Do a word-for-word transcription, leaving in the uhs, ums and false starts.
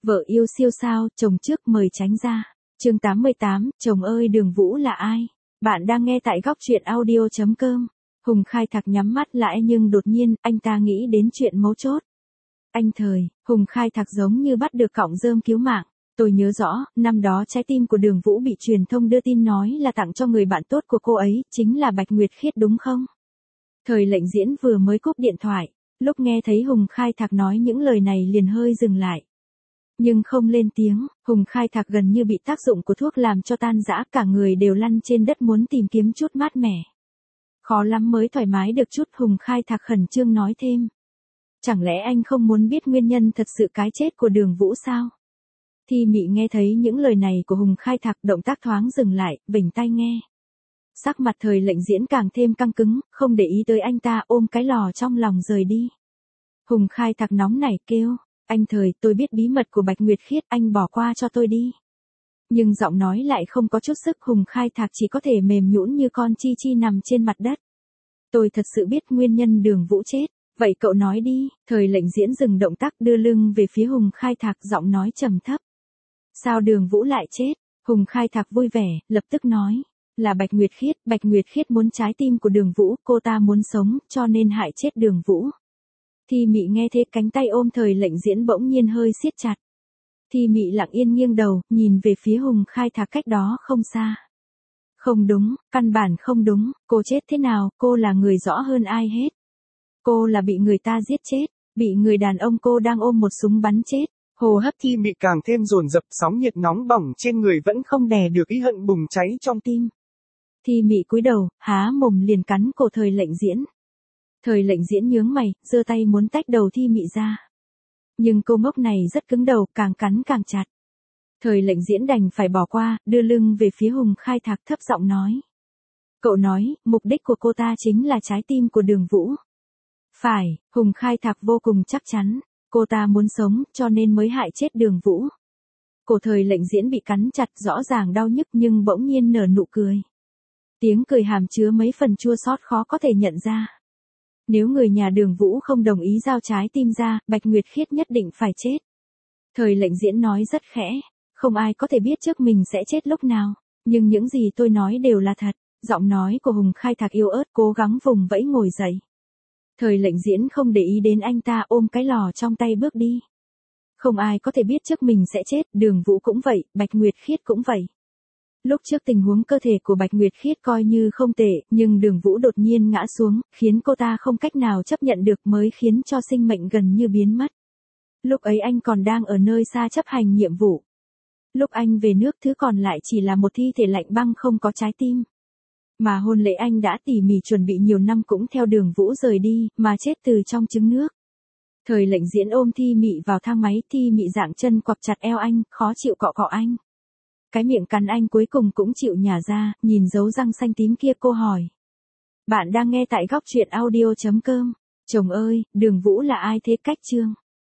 Vợ yêu siêu sao, chồng trước mời tránh ra. Chương tám mươi tám, chồng ơi Đường Vũ là ai? Bạn đang nghe tại góc truyện audio chấm com. Hùng Khai Thạc nhắm mắt lại nhưng đột nhiên, anh ta nghĩ đến chuyện mấu chốt. Anh Thời, Hùng Khai Thạc giống như bắt được cọng rơm cứu mạng. Tôi nhớ rõ, năm đó trái tim của Đường Vũ bị truyền thông đưa tin nói là tặng cho người bạn tốt của cô ấy, chính là Bạch Nguyệt Khiết đúng không? Thời Lệnh Diễn vừa mới cúp điện thoại, lúc nghe thấy Hùng Khai Thạc nói những lời này liền hơi dừng lại. Nhưng không lên tiếng, Hùng Khai Thạc gần như bị tác dụng của thuốc làm cho tan rã, cả người đều lăn trên đất muốn tìm kiếm chút mát mẻ. Khó lắm mới thoải mái được chút, Hùng Khai Thạc khẩn trương nói thêm. Chẳng lẽ anh không muốn biết nguyên nhân thật sự cái chết của Đường Vũ sao? Thi Mị nghe thấy những lời này của Hùng Khai Thạc, động tác thoáng dừng lại, vểnh tai nghe. Sắc mặt Thời Lệnh Diễn càng thêm căng cứng, không để ý tới anh ta, ôm cái lò trong lòng rời đi. Hùng Khai Thạc nóng nảy kêu, anh Thời, tôi biết bí mật của Bạch Nguyệt Khiết, anh bỏ qua cho tôi đi. Nhưng giọng nói lại không có chút sức, Hùng Khai Thạc chỉ có thể mềm nhũn như con chi chi nằm trên mặt đất. Tôi thật sự biết nguyên nhân Đường Vũ chết, vậy cậu nói đi. Thời Lệnh Diễn dừng động tác, đưa lưng về phía Hùng Khai Thạc, giọng nói trầm thấp. Sao Đường Vũ lại chết? Hùng Khai Thạc vui vẻ, lập tức nói. Là Bạch Nguyệt Khiết, Bạch Nguyệt Khiết muốn trái tim của Đường Vũ, cô ta muốn sống, cho nên hại chết Đường Vũ. Thi Mị nghe thế, cánh tay ôm Thời Lệnh Diễn bỗng nhiên hơi siết chặt. Thi Mị lặng yên nghiêng đầu, nhìn về phía Hùng Khai Thạc cách đó không xa. Không đúng, căn bản không đúng, cô chết thế nào, cô là người rõ hơn ai hết. Cô là bị người ta giết chết, bị người đàn ông cô đang ôm một súng bắn chết. Hô hấp Thi Mị càng thêm dồn dập, sóng nhiệt nóng bỏng trên người vẫn không đè được ý hận bùng cháy trong tim. Thi Mị cúi đầu, há mồm liền cắn cổ Thời Lệnh Diễn. Thời Lệnh Diễn nhướng mày, giơ tay muốn tách đầu Thi Mị ra. Nhưng cô ngốc này rất cứng đầu, càng cắn càng chặt. Thời Lệnh Diễn đành phải bỏ qua, đưa lưng về phía Hùng Khai Thạc, thấp giọng nói. Cậu nói, mục đích của cô ta chính là trái tim của Đường Vũ. Phải, Hùng Khai Thạc vô cùng chắc chắn. Cô ta muốn sống, cho nên mới hại chết Đường Vũ. Cổ Thời Lệnh Diễn bị cắn chặt, rõ ràng đau nhức nhưng bỗng nhiên nở nụ cười. Tiếng cười hàm chứa mấy phần chua xót khó có thể nhận ra. Nếu người nhà Đường Vũ không đồng ý giao trái tim ra, Bạch Nguyệt Khiết nhất định phải chết. Thời Lệnh Diễn nói rất khẽ, không ai có thể biết trước mình sẽ chết lúc nào, nhưng những gì tôi nói đều là thật. Giọng nói của Hùng Khai Thạc yếu ớt, cố gắng vùng vẫy ngồi dậy. Thời Lệnh Diễn không để ý đến anh ta, ôm cái lò trong tay bước đi. Không ai có thể biết trước mình sẽ chết, Đường Vũ cũng vậy, Bạch Nguyệt Khiết cũng vậy. Lúc trước tình huống cơ thể của Bạch Nguyệt Khiết coi như không tệ, nhưng Đường Vũ đột nhiên ngã xuống, khiến cô ta không cách nào chấp nhận được, mới khiến cho sinh mệnh gần như biến mất. Lúc ấy anh còn đang ở nơi xa chấp hành nhiệm vụ. Lúc anh về nước, thứ còn lại chỉ là một thi thể lạnh băng không có trái tim. Mà hôn lễ anh đã tỉ mỉ chuẩn bị nhiều năm cũng theo Đường Vũ rời đi, mà chết từ trong trứng nước. Thời Lệnh Diễn ôm Thi Mị vào thang máy, Thi Mị dạng chân quặp chặt eo anh, khó chịu cọ cọ anh. Cái miệng cắn anh cuối cùng cũng chịu nhả ra, nhìn dấu răng xanh tím kia cô hỏi. Bạn đang nghe tại góc truyện audio chấm com. Chồng ơi, Đường Vũ là ai thế? Cách chương